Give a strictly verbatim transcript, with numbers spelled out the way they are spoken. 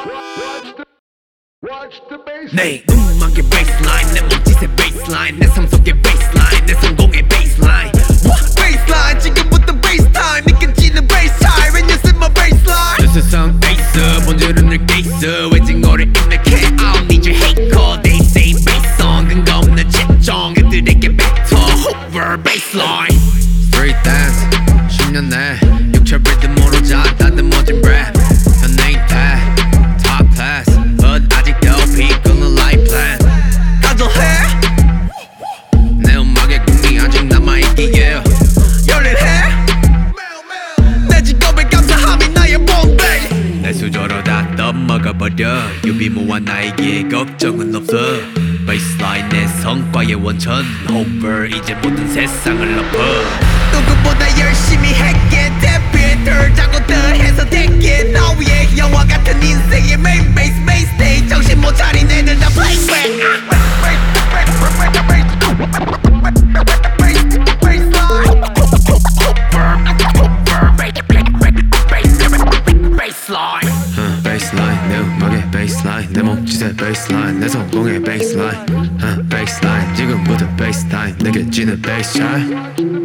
내 음악의 baseline 내 몸짓의 baseline 내 삶 속의 baseline 내 성공의 baseline baseline 지금부터 base time 느껴지는 bass time when you see my baseline 저 세상 에이스 본질은 늘 게이스 외징어를 입력해 I don't need your hate call they say bass song 근거 없는 채정 그들에게 뱉어 over baseline street dance 십 년 내 육체 리듬으로 자다듬 멋진 랩 연예인 탓 top class but 아직도 비끄는 life plan 다져해 내 음악에 꿈이 아직 남아있기에 열일해 내 직업에 감사함이 나의 봄베이 내 수저로 다 떠먹어버려 유비무한 나에게 걱정은 없어 Baseline 내 성과의 원천 Over 이제 모든 세상을 엎어 누구보다 열심히 했기에 데뷔를 자고 더해서 됐기에 너 위에 영화 같은 인생의 main base main stage 정신 못 차린 애들 다 playback uh, baseline 내 음악의 baseline 내 몸짓의 baseline 내 성공의 baseline uh, baseline 지금부터 bass time 느껴지는 bass time